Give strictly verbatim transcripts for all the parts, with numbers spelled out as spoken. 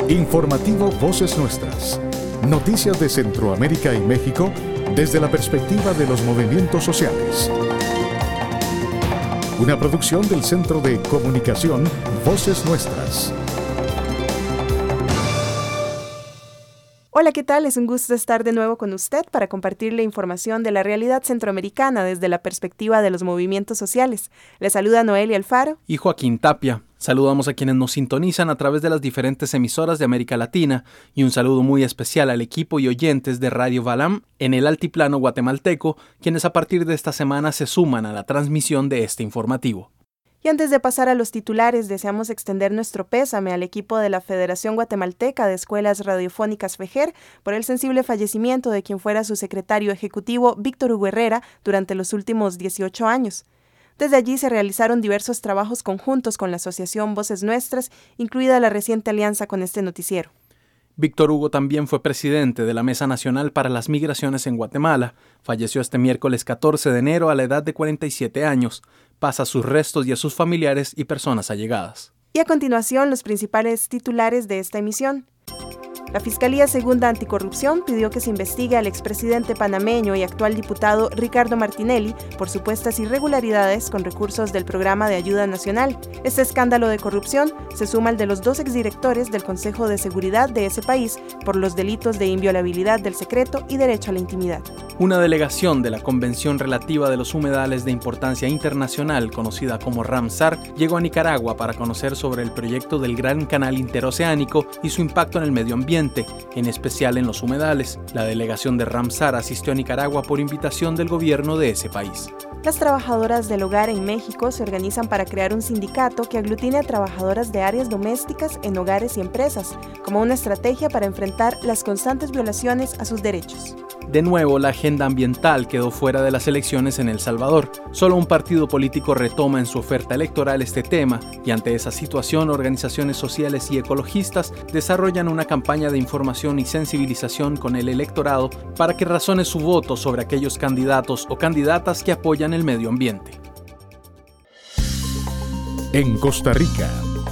Informativo Voces Nuestras. Noticias de Centroamérica y México desde la perspectiva de los movimientos sociales. Una producción del Centro de Comunicación Voces Nuestras. Hola, ¿qué tal? Es un gusto estar de nuevo con usted para compartirle información de la realidad centroamericana desde la perspectiva de los movimientos sociales. Le saluda Noelia Alfaro y Joaquín Tapia. Saludamos a quienes nos sintonizan a través de las diferentes emisoras de América Latina y un saludo muy especial al equipo y oyentes de Radio Balam en el altiplano guatemalteco, quienes a partir de esta semana se suman a la transmisión de este informativo. Y antes de pasar a los titulares, deseamos extender nuestro pésame al equipo de la Federación Guatemalteca de Escuelas Radiofónicas FEJER por el sensible fallecimiento de quien fuera su secretario ejecutivo, Víctor Hugo Herrera, durante los últimos dieciocho años. Desde allí se realizaron diversos trabajos conjuntos con la Asociación Voces Nuestras, incluida la reciente alianza con este noticiero. Víctor Hugo también fue presidente de la Mesa Nacional para las Migraciones en Guatemala. Falleció este miércoles catorce de enero a la edad de cuarenta y siete años. Pasa a sus restos y a sus familiares y personas allegadas. Y a continuación, los principales titulares de esta emisión. La Fiscalía Segunda Anticorrupción pidió que se investigue al expresidente panameño y actual diputado Ricardo Martinelli por supuestas irregularidades con recursos del Programa de Ayuda Nacional. Este escándalo de corrupción se suma al de los dos exdirectores del Consejo de Seguridad de ese país por los delitos de inviolabilidad del secreto y derecho a la intimidad. Una delegación de la Convención Relativa de los Humedales de Importancia Internacional, conocida como Ramsar, llegó a Nicaragua para conocer sobre el proyecto del Gran Canal Interoceánico y su impacto en el medio ambiente, en especial en los humedales. La delegación de Ramsar asistió a Nicaragua por invitación del gobierno de ese país. Las trabajadoras del hogar en México se organizan para crear un sindicato que aglutine a trabajadoras de áreas domésticas en hogares y empresas, como una estrategia para enfrentar las constantes violaciones a sus derechos. De nuevo, la agenda ambiental quedó fuera de las elecciones en El Salvador. Solo un partido político retoma en su oferta electoral este tema, y ante esa situación, organizaciones sociales y ecologistas desarrollan una campaña de información y sensibilización con el electorado para que razone su voto sobre aquellos candidatos o candidatas que apoyan el medio ambiente. En Costa Rica.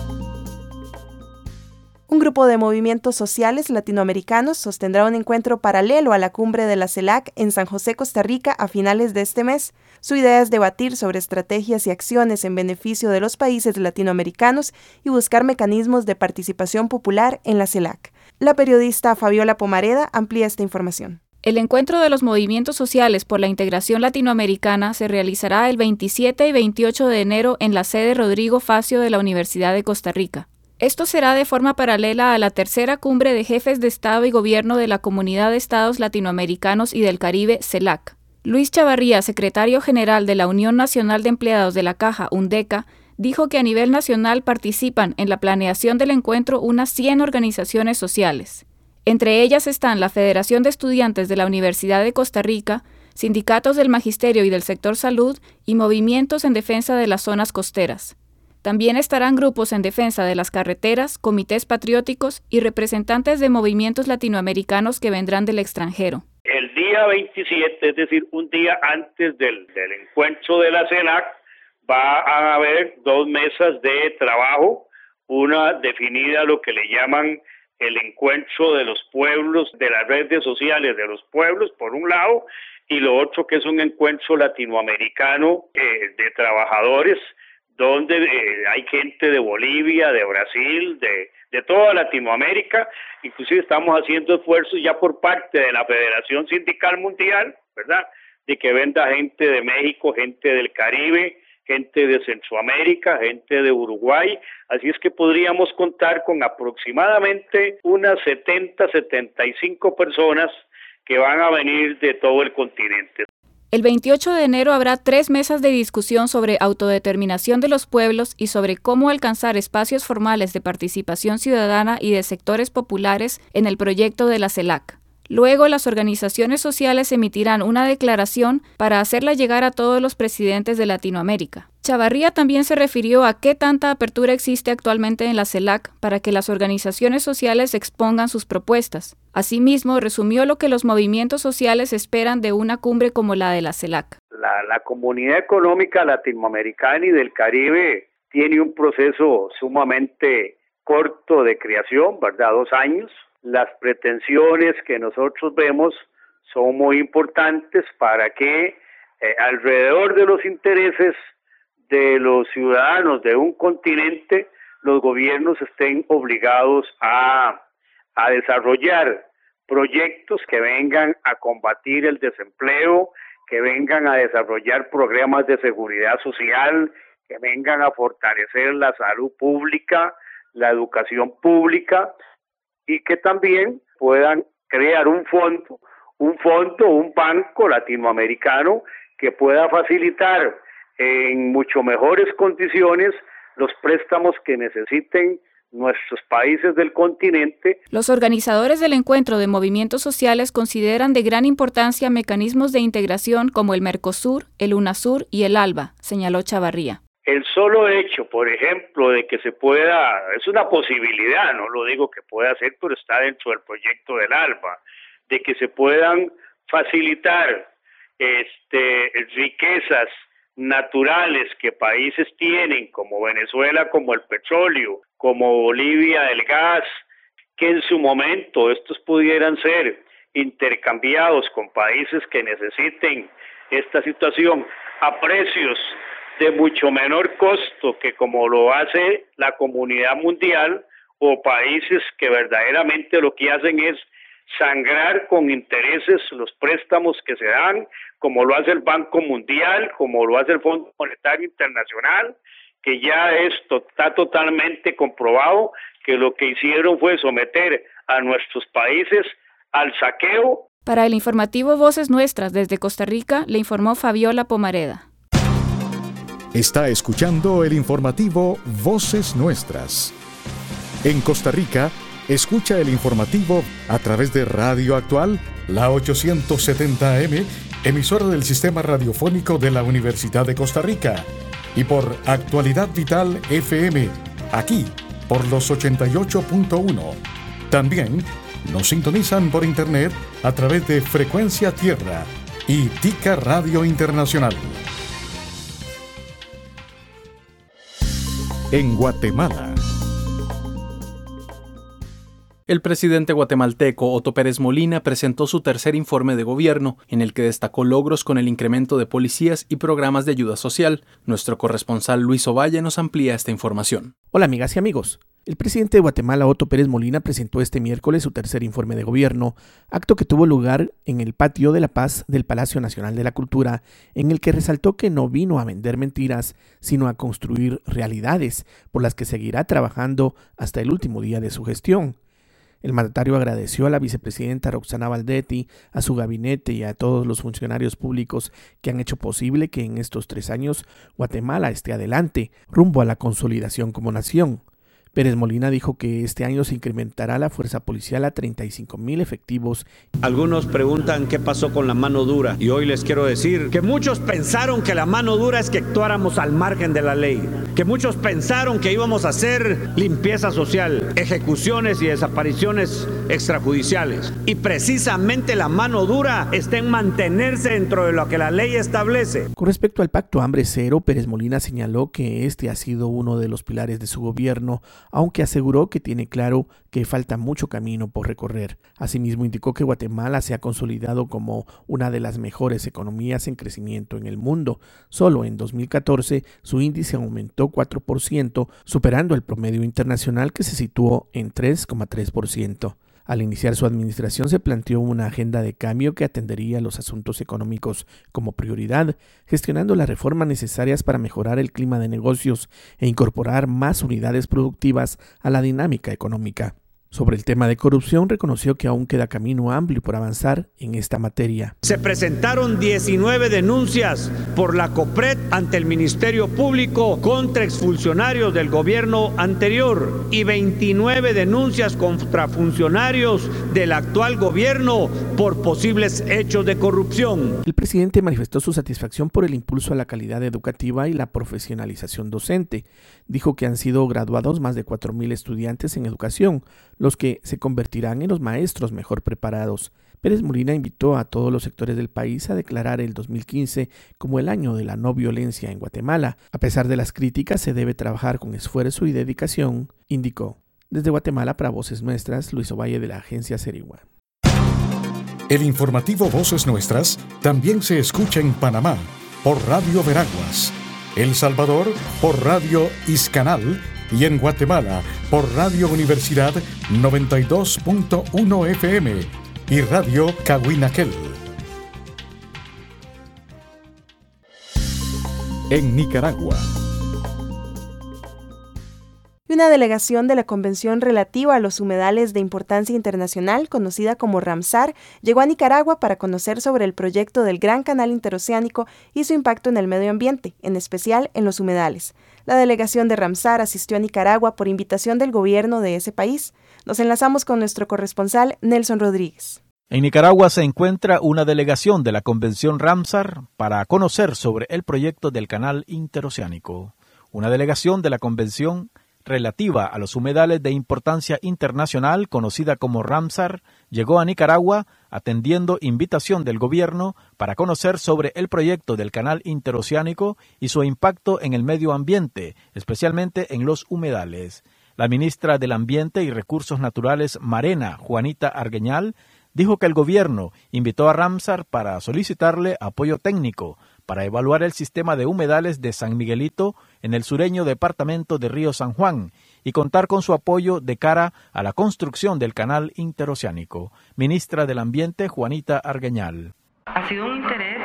Un grupo de movimientos sociales latinoamericanos sostendrá un encuentro paralelo a la cumbre de la CELAC en San José, Costa Rica, a finales de este mes. Su idea es debatir sobre estrategias y acciones en beneficio de los países latinoamericanos y buscar mecanismos de participación popular en la CELAC. La periodista Fabiola Pomareda amplía esta información. El encuentro de los movimientos sociales por la integración latinoamericana se realizará el veintisiete y veintiocho de enero en la sede Rodrigo Facio de la Universidad de Costa Rica. Esto será de forma paralela a la tercera cumbre de jefes de Estado y Gobierno de la Comunidad de Estados Latinoamericanos y del Caribe, CELAC. Luis Chavarría, secretario general de la Unión Nacional de Empleados de la Caja, UNDECA, dijo que a nivel nacional participan en la planeación del encuentro unas cien organizaciones sociales. Entre ellas están la Federación de Estudiantes de la Universidad de Costa Rica, sindicatos del magisterio y del sector salud y movimientos en defensa de las zonas costeras. También estarán grupos en defensa de las carreteras, comités patrióticos y representantes de movimientos latinoamericanos que vendrán del extranjero. El día veintisiete, es decir, un día antes del, del encuentro de la CELAC, va a haber dos mesas de trabajo, una definida lo que le llaman el encuentro de los pueblos, de las redes sociales de los pueblos, por un lado, y lo otro que es un encuentro latinoamericano eh, de trabajadores, donde eh, hay gente de Bolivia, de Brasil, de, de toda Latinoamérica. Inclusive estamos haciendo esfuerzos ya por parte de la Federación Sindical Mundial, ¿verdad?, de que venga gente de México, gente del Caribe, gente de Centroamérica, gente de Uruguay. Así es que podríamos contar con aproximadamente unas setenta, setenta y cinco personas que van a venir de todo el continente. El veintiocho de enero habrá tres mesas de discusión sobre autodeterminación de los pueblos y sobre cómo alcanzar espacios formales de participación ciudadana y de sectores populares en el proyecto de la CELAC. Luego, las organizaciones sociales emitirán una declaración para hacerla llegar a todos los presidentes de Latinoamérica. Chavarría también se refirió a qué tanta apertura existe actualmente en la CELAC para que las organizaciones sociales expongan sus propuestas. Asimismo, resumió lo que los movimientos sociales esperan de una cumbre como la de la CELAC. La, la Comunidad Económica Latinoamericana y del Caribe tiene un proceso sumamente corto de creación, ¿verdad? Dos años. Las pretensiones que nosotros vemos son muy importantes para que eh, alrededor de los intereses de los ciudadanos de un continente, los gobiernos estén obligados a, a desarrollar proyectos que vengan a combatir el desempleo, que vengan a desarrollar programas de seguridad social, que vengan a fortalecer la salud pública, la educación pública, y que también puedan crear un fondo, un fondo, un banco latinoamericano que pueda facilitar en mucho mejores condiciones los préstamos que necesiten nuestros países del continente. Los organizadores del encuentro de movimientos sociales consideran de gran importancia mecanismos de integración como el Mercosur, el UNASUR y el ALBA, señaló Chavarría. El solo hecho, por ejemplo, de que se pueda, es una posibilidad, no lo digo que pueda ser, pero está dentro del proyecto del ALBA, de que se puedan facilitar este, riquezas naturales que países tienen, como Venezuela, como el petróleo, como Bolivia, el gas, que en su momento estos pudieran ser intercambiados con países que necesiten esta situación a precios de mucho menor costo que como lo hace la comunidad mundial, o países que verdaderamente lo que hacen es sangrar con intereses los préstamos que se dan, como lo hace el Banco Mundial, como lo hace el Fondo Monetario Internacional, que ya esto está totalmente comprobado que lo que hicieron fue someter a nuestros países al saqueo. Para el informativo Voces Nuestras desde Costa Rica, le informó Fabiola Pomareda. Está escuchando el informativo Voces Nuestras. En Costa Rica, escucha el informativo a través de Radio Actual, la ochocientos setenta A M, emisora del Sistema Radiofónico de la Universidad de Costa Rica, y por Actualidad Vital F M, aquí, por los ochenta y ocho punto uno. También nos sintonizan por internet a través de Frecuencia Tierra y Tica Radio Internacional. En Guatemala. El presidente guatemalteco Otto Pérez Molina presentó su tercer informe de gobierno, en el que destacó logros con el incremento de policías y programas de ayuda social. Nuestro corresponsal Luis Ovalle nos amplía esta información. Hola amigas y amigos. El presidente de Guatemala, Otto Pérez Molina, presentó este miércoles su tercer informe de gobierno, acto que tuvo lugar en el Patio de la Paz del Palacio Nacional de la Cultura, en el que resaltó que no vino a vender mentiras, sino a construir realidades por las que seguirá trabajando hasta el último día de su gestión. El mandatario agradeció a la vicepresidenta Roxana Valdetti, a su gabinete y a todos los funcionarios públicos que han hecho posible que en estos tres años Guatemala esté adelante, rumbo a la consolidación como nación. Pérez Molina dijo que este año se incrementará la fuerza policial a treinta y cinco mil efectivos. Algunos preguntan qué pasó con la mano dura, y hoy les quiero decir que muchos pensaron que la mano dura es que actuáramos al margen de la ley, que muchos pensaron que íbamos a hacer limpieza social, ejecuciones y desapariciones extrajudiciales, y precisamente la mano dura está en mantenerse dentro de lo que la ley establece. Con respecto al Pacto Hambre Cero, Pérez Molina señaló que este ha sido uno de los pilares de su gobierno, aunque aseguró que tiene claro que falta mucho camino por recorrer. Asimismo, indicó que Guatemala se ha consolidado como una de las mejores economías en crecimiento en el mundo. Solo en dos mil catorce su índice aumentó cuatro por ciento, superando el promedio internacional que se situó en tres coma tres por ciento. Al iniciar su administración se planteó una agenda de cambio que atendería los asuntos económicos como prioridad, gestionando las reformas necesarias para mejorar el clima de negocios e incorporar más unidades productivas a la dinámica económica. Sobre el tema de corrupción, reconoció que aún queda camino amplio por avanzar en esta materia. Se presentaron diecinueve denuncias por la COPRED ante el Ministerio Público contra exfuncionarios del gobierno anterior y veintinueve denuncias contra funcionarios del actual gobierno por posibles hechos de corrupción. El presidente manifestó su satisfacción por el impulso a la calidad educativa y la profesionalización docente. Dijo que han sido graduados más de cuatro mil estudiantes en educación, los que se convertirán en los maestros mejor preparados. Pérez Molina invitó a todos los sectores del país a declarar el dos mil quince como el año de la no violencia en Guatemala. A pesar de las críticas, se debe trabajar con esfuerzo y dedicación, indicó. Desde Guatemala para Voces Nuestras, Luis Ovalle de la agencia Serigua. El informativo Voces Nuestras también se escucha en Panamá por Radio Veraguas, El Salvador por Radio Iscanal y en Guatemala por Radio Universidad noventa y dos punto uno F M y Radio Cahuinaquel. En Nicaragua. Una delegación de la Convención relativa a los humedales de importancia internacional, conocida como Ramsar, llegó a Nicaragua para conocer sobre el proyecto del Gran Canal Interoceánico y su impacto en el medio ambiente, en especial en los humedales. La delegación de Ramsar asistió a Nicaragua por invitación del gobierno de ese país. Nos enlazamos con nuestro corresponsal Nelson Rodríguez. En Nicaragua se encuentra una delegación de la Convención Ramsar para conocer sobre el proyecto del Canal Interoceánico. Una delegación de la Convención relativa a los humedales de importancia internacional, conocida como Ramsar, llegó a Nicaragua atendiendo invitación del gobierno para conocer sobre el proyecto del Canal Interoceánico y su impacto en el medio ambiente, especialmente en los humedales. La ministra del Ambiente y Recursos Naturales, Marena Juanita Argueñal, dijo que el gobierno invitó a Ramsar para solicitarle apoyo técnico para evaluar el sistema de humedales de San Miguelito en el sureño departamento de Río San Juan y contar con su apoyo de cara a la construcción del Canal Interoceánico. Ministra del Ambiente, Juanita Argueñal. Ha sido un interés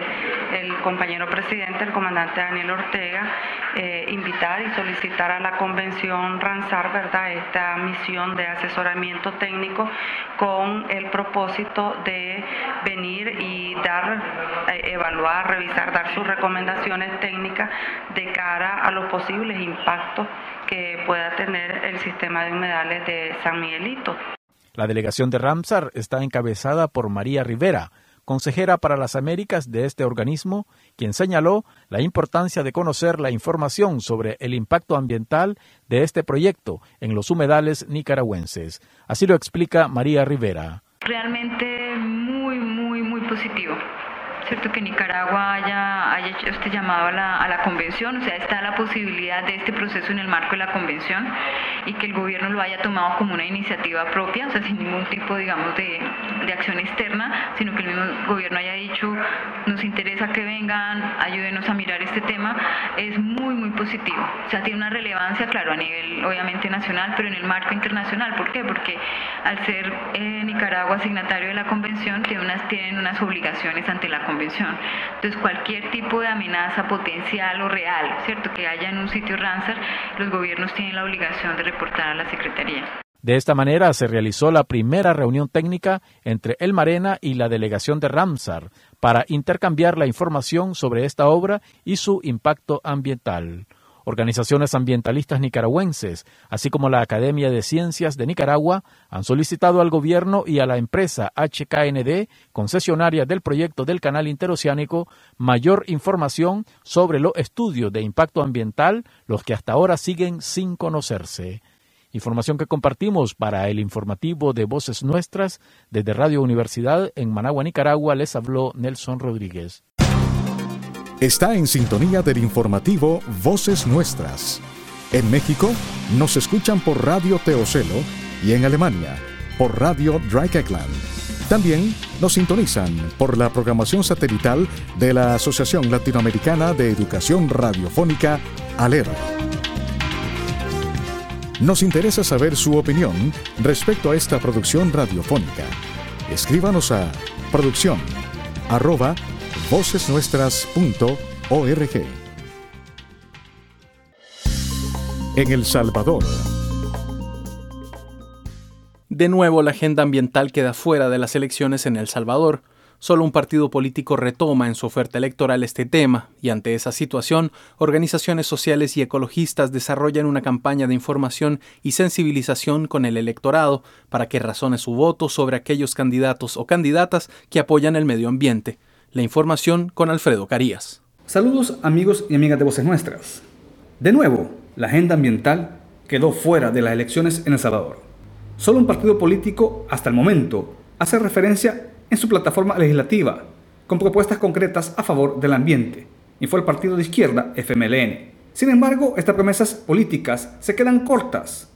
del compañero presidente, el comandante Daniel Ortega, eh, invitar y solicitar a la Convención Ramsar, ¿verdad?, esta misión de asesoramiento técnico con el propósito de venir y dar, eh, evaluar, revisar, dar sus recomendaciones técnicas de cara a los posibles impactos que pueda tener el sistema de humedales de San Miguelito. La delegación de Ramsar está encabezada por María Rivera, consejera para las Américas de este organismo, quien señaló la importancia de conocer la información sobre el impacto ambiental de este proyecto en los humedales nicaragüenses. Así lo explica María Rivera. Realmente muy, muy, muy positivo. Cierto que Nicaragua haya, haya hecho este llamado a la, a la convención, o sea, está la posibilidad de este proceso en el marco de la convención y que el gobierno lo haya tomado como una iniciativa propia, o sea, sin ningún tipo, digamos, de, de acción externa, sino que el mismo gobierno haya dicho, nos interesa que vengan, ayúdenos a mirar este tema, es muy, muy positivo. O sea, tiene una relevancia, claro, a nivel, obviamente, nacional, pero en el marco internacional. ¿Por qué? Porque al ser eh, Nicaragua signatario de la convención, tiene unas, tienen unas obligaciones ante la convención. Entonces, cualquier tipo de amenaza potencial o real, ¿cierto?, que haya en un sitio Ramsar, los gobiernos tienen la obligación de reportar a la Secretaría. De esta manera se realizó la primera reunión técnica entre el Marena y la delegación de Ramsar para intercambiar la información sobre esta obra y su impacto ambiental. Organizaciones ambientalistas nicaragüenses, así como la Academia de Ciencias de Nicaragua, han solicitado al gobierno y a la empresa H K N D, concesionaria del proyecto del Canal Interoceánico, mayor información sobre los estudios de impacto ambiental, los que hasta ahora siguen sin conocerse. Información que compartimos para el informativo de Voces Nuestras. Desde Radio Universidad en Managua, Nicaragua, les habló Nelson Rodríguez. Está en sintonía del informativo Voces Nuestras. En México nos escuchan por Radio Teocelo y en Alemania por Radio Dreieckland. También nos sintonizan por la programación satelital de la Asociación Latinoamericana de Educación Radiofónica, ALER. Nos interesa saber su opinión respecto a esta producción radiofónica. Escríbanos a producción arroba voces nuestras punto org. En El Salvador. De nuevo, la agenda ambiental queda fuera de las elecciones en El Salvador. Solo un partido político retoma en su oferta electoral este tema, y ante esa situación, organizaciones sociales y ecologistas desarrollan una campaña de información y sensibilización con el electorado para que razone su voto sobre aquellos candidatos o candidatas que apoyan el medio ambiente. La información con Alfredo Carías. Saludos amigos y amigas de Voces Nuestras. De nuevo, la agenda ambiental quedó fuera de las elecciones en El Salvador. Solo un partido político, hasta el momento, hace referencia en su plataforma legislativa, con propuestas concretas a favor del ambiente, y fue el partido de izquierda F M L N. Sin embargo, estas promesas políticas se quedan cortas.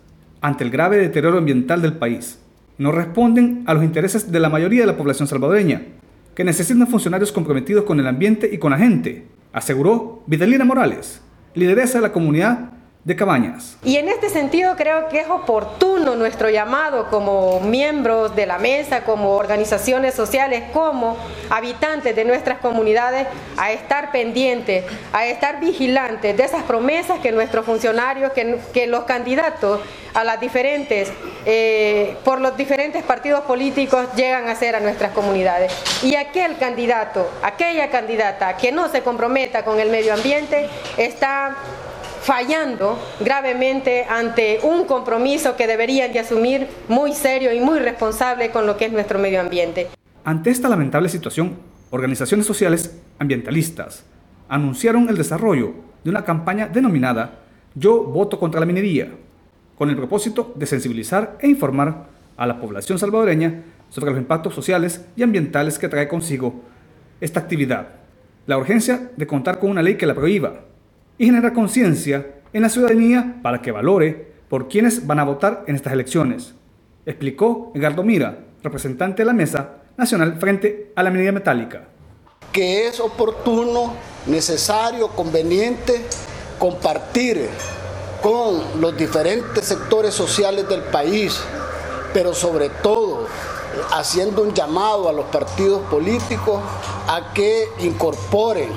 ante el grave deterioro ambiental del país. No responden a los intereses de la mayoría de la población salvadoreña, que necesitan funcionarios comprometidos con el ambiente y con la gente, aseguró Vidalina Morales, lideresa de la comunidad de Cabañas. Y en este sentido creo que es oportuno nuestro llamado como miembros de la mesa, como organizaciones sociales, como habitantes de nuestras comunidades, a estar pendientes, a estar vigilantes de esas promesas que nuestros funcionarios, que, que los candidatos a las diferentes, eh, por los diferentes partidos políticos llegan a hacer a nuestras comunidades. Y aquel candidato, aquella candidata que no se comprometa con el medio ambiente está fallando gravemente ante un compromiso que deberían de asumir muy serio y muy responsable con lo que es nuestro medio ambiente. Ante esta lamentable situación, organizaciones sociales ambientalistas anunciaron el desarrollo de una campaña denominada Yo voto contra la minería, con el propósito de sensibilizar e informar a la población salvadoreña sobre los impactos sociales y ambientales que trae consigo esta actividad, la urgencia de contar con una ley que la prohíba y generar conciencia en la ciudadanía para que valore por quienes van a votar en estas elecciones, explicó Edgardo Mira, representante de la Mesa Nacional frente a la minería metálica. Que es oportuno, necesario, conveniente compartir con los diferentes sectores sociales del país, pero sobre todo haciendo un llamado a los partidos políticos a que incorporen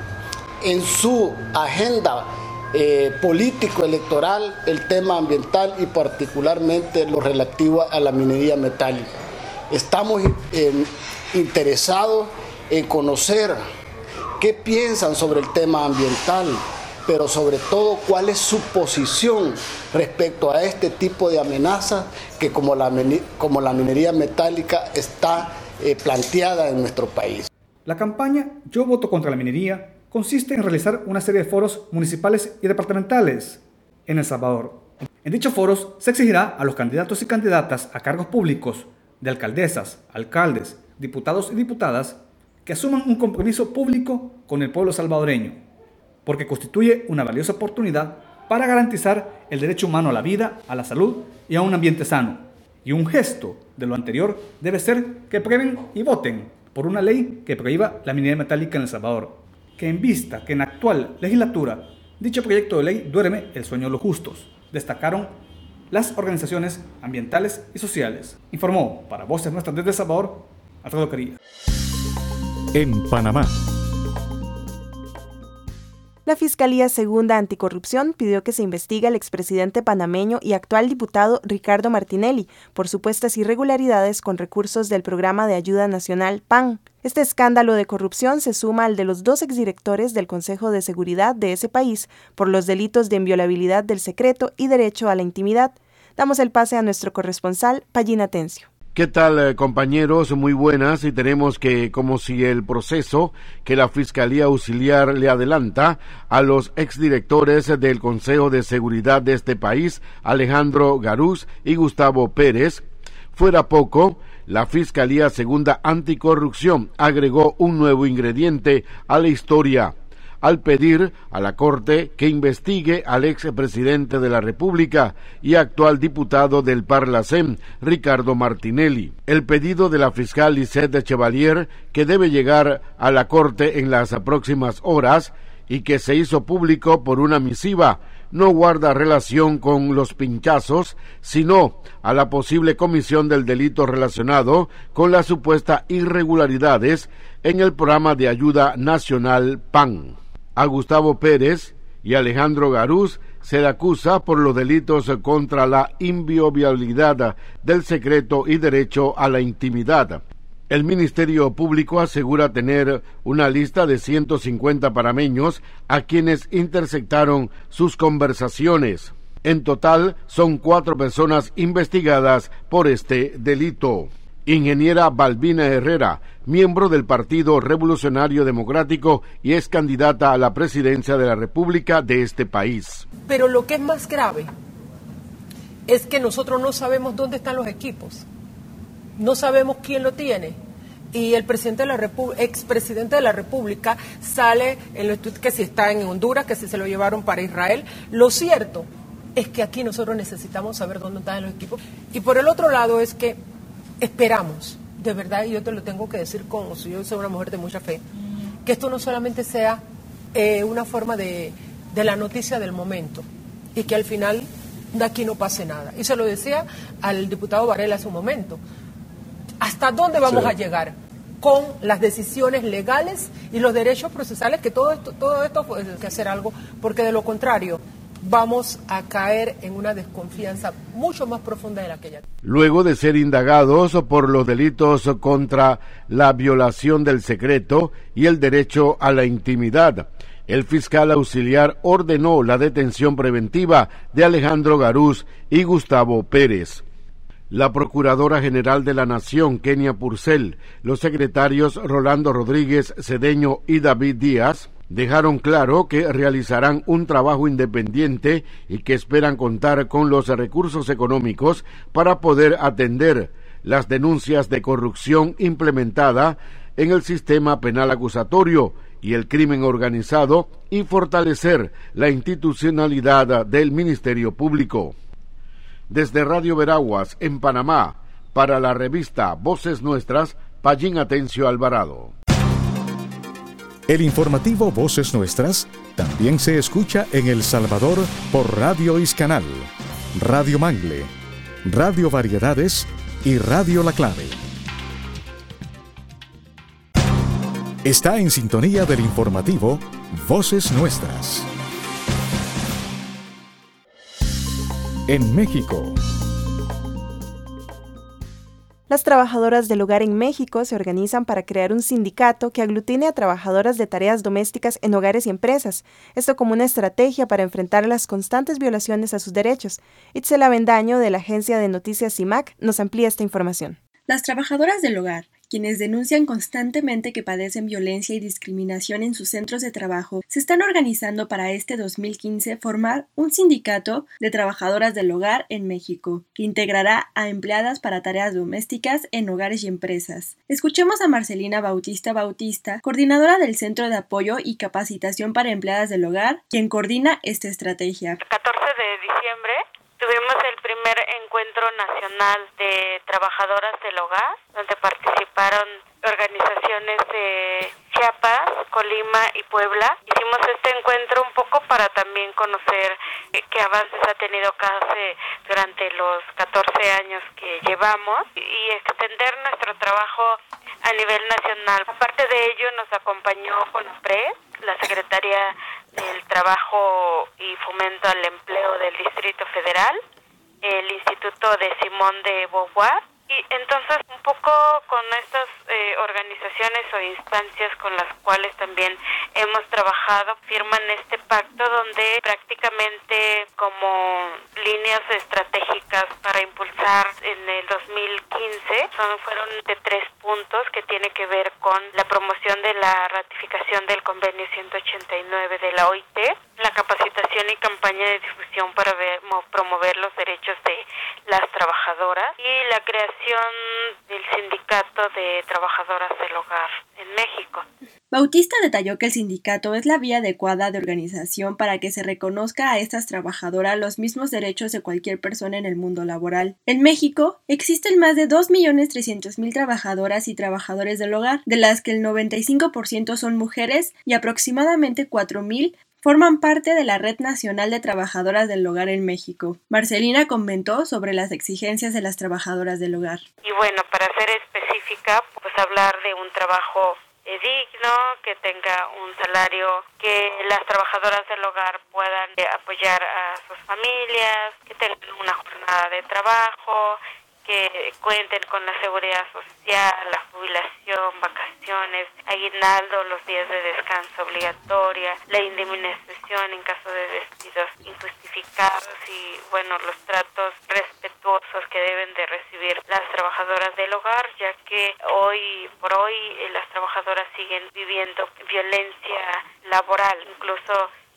en su agenda eh, político-electoral el tema ambiental y particularmente lo relativo a la minería metálica. Estamos eh, interesados en conocer qué piensan sobre el tema ambiental, pero sobre todo cuál es su posición respecto a este tipo de amenazas que como la, como la minería metálica está eh, planteada en nuestro país. La campaña Yo voto contra la minería consiste en realizar una serie de foros municipales y departamentales en El Salvador. En dichos foros se exigirá a los candidatos y candidatas a cargos públicos, de alcaldesas, alcaldes, diputados y diputadas, que asuman un compromiso público con el pueblo salvadoreño, porque constituye una valiosa oportunidad para garantizar el derecho humano a la vida, a la salud y a un ambiente sano. Y un gesto de lo anterior debe ser que prueben y voten por una ley que prohíba la minería metálica en El Salvador, que en vista que en la actual legislatura dicho proyecto de ley duerme el sueño de los justos, destacaron las organizaciones ambientales y sociales. Informó para Voces Nuestras desde El Salvador, Alfredo Caría. En Panamá, la Fiscalía Segunda Anticorrupción pidió que se investigue al expresidente panameño y actual diputado Ricardo Martinelli por supuestas irregularidades con recursos del Programa de Ayuda Nacional P A N. Este escándalo de corrupción se suma al de los dos exdirectores del Consejo de Seguridad de ese país por los delitos de inviolabilidad del secreto y derecho a la intimidad. Damos el pase a nuestro corresponsal, Pallín Atencio. ¿Qué tal, compañeros? Muy buenas, y tenemos que, como si el proceso que la Fiscalía Auxiliar le adelanta a los exdirectores del Consejo de Seguridad de este país, Alejandro Garús y Gustavo Pérez, fuera poco, la Fiscalía Segunda Anticorrupción agregó un nuevo ingrediente a la historia, al pedir a la Corte que investigue al expresidente de la República y actual diputado del Parlacén, Ricardo Martinelli. El pedido de la fiscal Lisette Chevalier, que debe llegar a la Corte en las próximas horas y que se hizo público por una misiva, no guarda relación con los pinchazos, sino a la posible comisión del delito relacionado con las supuestas irregularidades en el Programa de Ayuda Nacional P A N. A Gustavo Pérez y Alejandro Garús se le acusa por los delitos contra la inviolabilidad del secreto y derecho a la intimidad. El Ministerio Público asegura tener una lista de ciento cincuenta panameños a quienes interceptaron sus conversaciones. En total, son cuatro personas investigadas por este delito. Ingeniera Balbina Herrera, miembro del Partido Revolucionario Democrático y es candidata a la presidencia de la República de este país. Pero lo que es más grave es que nosotros no sabemos dónde están los equipos, no sabemos quién lo tiene. Y el presidente de la Repu- expresidente de la República sale en los tweets que si está en Honduras, que si se lo llevaron para Israel. Lo cierto es que aquí nosotros necesitamos saber dónde están los equipos. Y por el otro lado es que esperamos, de verdad, y yo te lo tengo que decir como si yo soy una mujer de mucha fe, que esto no solamente sea eh, una forma de, de la noticia del momento y que al final de aquí no pase nada. Y se lo decía al diputado Varela hace un momento. ¿Hasta dónde vamos sí. a llegar con las decisiones legales y los derechos procesales? Que todo esto, todo esto pues, hay que hacer algo, porque de lo contrario vamos a caer en una desconfianza mucho más profunda de la que ya. Luego de ser indagados por los delitos contra la violación del secreto y el derecho a la intimidad, el fiscal auxiliar ordenó la detención preventiva de Alejandro Garús y Gustavo Pérez. La Procuradora General de la Nación, Kenia Purcell, los secretarios Rolando Rodríguez Cedeño y David Díaz, dejaron claro que realizarán un trabajo independiente y que esperan contar con los recursos económicos para poder atender las denuncias de corrupción implementada en el sistema penal acusatorio y el crimen organizado y fortalecer la institucionalidad del Ministerio Público. Desde Radio Veraguas, en Panamá, para la revista Voces Nuestras, Pallín Atencio Alvarado. El informativo Voces Nuestras también se escucha en El Salvador por Radio Iscanal, Radio Mangle, Radio Variedades y Radio La Clave. Está en sintonía del informativo Voces Nuestras. En México. Las trabajadoras del hogar en México se organizan para crear un sindicato que aglutine a trabajadoras de tareas domésticas en hogares y empresas, esto como una estrategia para enfrentar las constantes violaciones a sus derechos. Itzel Avendaño, de la agencia de noticias C I M A C, nos amplía esta información. Las trabajadoras del hogar, quienes denuncian constantemente que padecen violencia y discriminación en sus centros de trabajo, se están organizando para este dos mil quince formar un sindicato de trabajadoras del hogar en México, que integrará a empleadas para tareas domésticas en hogares y empresas. Escuchemos a Marcelina Bautista Bautista, coordinadora del Centro de Apoyo y Capacitación para Empleadas del Hogar, quien coordina esta estrategia. El catorce de diciembre tuvimos el primer encuentro nacional de trabajadoras del hogar, donde participaron organizaciones de Chiapas, Colima y Puebla. Hicimos este encuentro un poco para también conocer qué avances ha tenido CASE durante los catorce años que llevamos y extender nuestro trabajo a nivel nacional. Aparte de ello, nos acompañó CONAPRED, la Secretaría del Trabajo y Fomento al Empleo del Distrito Federal, el Instituto de Simón de Beauvoir, y entonces un poco con estas eh, organizaciones o instancias con las cuales también hemos trabajado, firman este pacto donde prácticamente como líneas estratégicas para impulsar en el dos mil quince son, fueron de tres puntos que tiene que ver con la promoción de la ratificación del convenio ciento ochenta y nueve de la O I T, la capacitación y campaña de difusión para ver, promover los derechos de las trabajadoras y la creación del sindicato de trabajadoras del hogar en México. Bautista detalló que el sindicato es la vía adecuada de organización para que se reconozca a estas trabajadoras los mismos derechos de cualquier persona en el mundo laboral. En México existen más de dos millones trescientas mil trabajadoras y trabajadores del hogar, de las que el noventa y cinco por ciento son mujeres y aproximadamente cuatro mil forman parte de la Red Nacional de Trabajadoras del Hogar en México. Marcelina comentó sobre las exigencias de las trabajadoras del hogar. Y bueno, para ser específica, pues hablar de un trabajo digno, que tenga un salario, que las trabajadoras del hogar puedan apoyar a sus familias, que tengan una jornada de trabajo, que cuenten con la seguridad social, la jubilación, vacaciones, aguinaldo, los días de descanso obligatoria, la indemnización en caso de despidos injustificados y, bueno, los tratos respetuosos que deben de recibir las trabajadoras del hogar, ya que hoy por hoy eh, las trabajadoras siguen viviendo violencia laboral, incluso sexual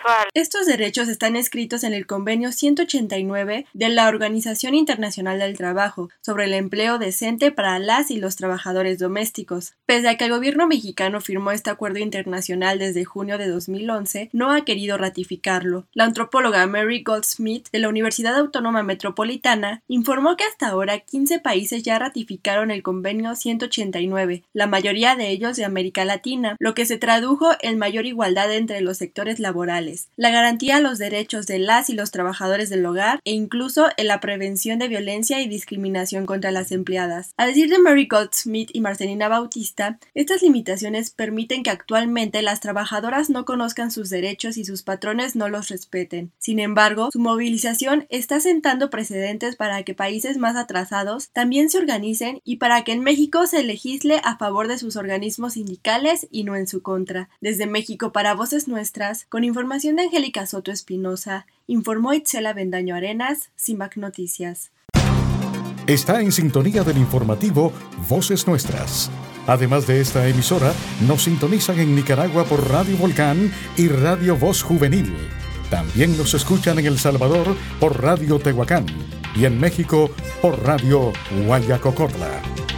sexual. Estos derechos están escritos en el Convenio ciento ochenta y nueve de la Organización Internacional del Trabajo sobre el empleo decente para las y los trabajadores domésticos. Pese a que el gobierno mexicano firmó este acuerdo internacional desde junio de dos mil once, no ha querido ratificarlo. La antropóloga Mary Goldsmith de la Universidad Autónoma Metropolitana informó que hasta ahora quince países ya ratificaron el Convenio ciento ochenta y nueve, la mayoría de ellos de América Latina, lo que se tradujo en mayor igualdad entre los sectores laborales, la garantía a los derechos de las y los trabajadores del hogar e incluso en la prevención de violencia y discriminación contra las empleadas. A decir de Mary Goldsmith y Marcelina Bautista, estas limitaciones permiten que actualmente las trabajadoras no conozcan sus derechos y sus patrones no los respeten. Sin embargo, su movilización está sentando precedentes para que países más atrasados también se organicen y para que en México se legisle a favor de sus organismos sindicales y no en su contra. Desde México para Voces Nuestras, con información de Angélica Soto Espinosa, informó Itzela Bendaño Arenas, CIMAC Noticias. Está en sintonía del informativo Voces Nuestras. Además de esta emisora, nos sintonizan en Nicaragua por Radio Volcán y Radio Voz Juvenil. También nos escuchan en El Salvador por Radio Tehuacán y en México por Radio Guayacocorla.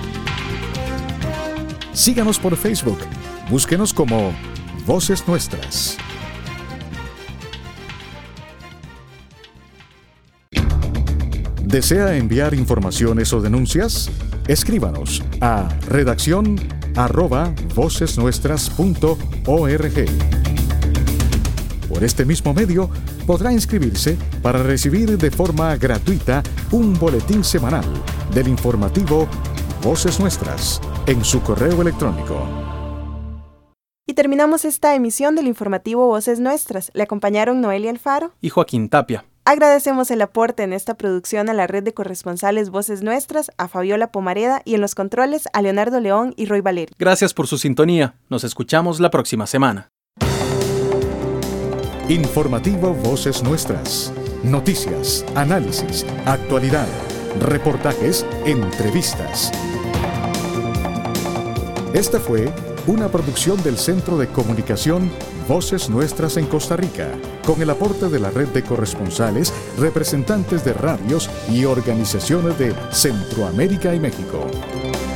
Síganos por Facebook. Búsquenos como Voces Nuestras. ¿Desea enviar informaciones o denuncias? Escríbanos a redacción arroba vocesnuestras punto org. Por este mismo medio podrá inscribirse para recibir de forma gratuita un boletín semanal del informativo Voces Nuestras en su correo electrónico. Y terminamos esta emisión del informativo Voces Nuestras. Le acompañaron Noelia Alfaro y Joaquín Tapia. Agradecemos el aporte en esta producción a la red de corresponsales Voces Nuestras, a Fabiola Pomareda y en los controles a Leonardo León y Roy Valerio. Gracias por su sintonía. Nos escuchamos la próxima semana. Informativo Voces Nuestras. Noticias, análisis, actualidad, reportajes, entrevistas. Esta fue una producción del Centro de Comunicación Voces Nuestras en Costa Rica, con el aporte de la red de corresponsales, representantes de radios y organizaciones de Centroamérica y México.